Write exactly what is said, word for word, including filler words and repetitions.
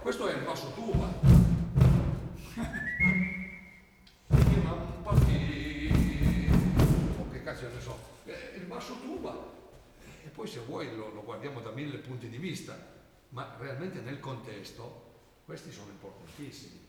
questo è il basso tuba. Ma un po' di... oh, che cazzo ne so, eh, il basso tuba. E poi se vuoi lo, lo guardiamo da mille punti di vista, ma realmente nel contesto questi sono importantissimi.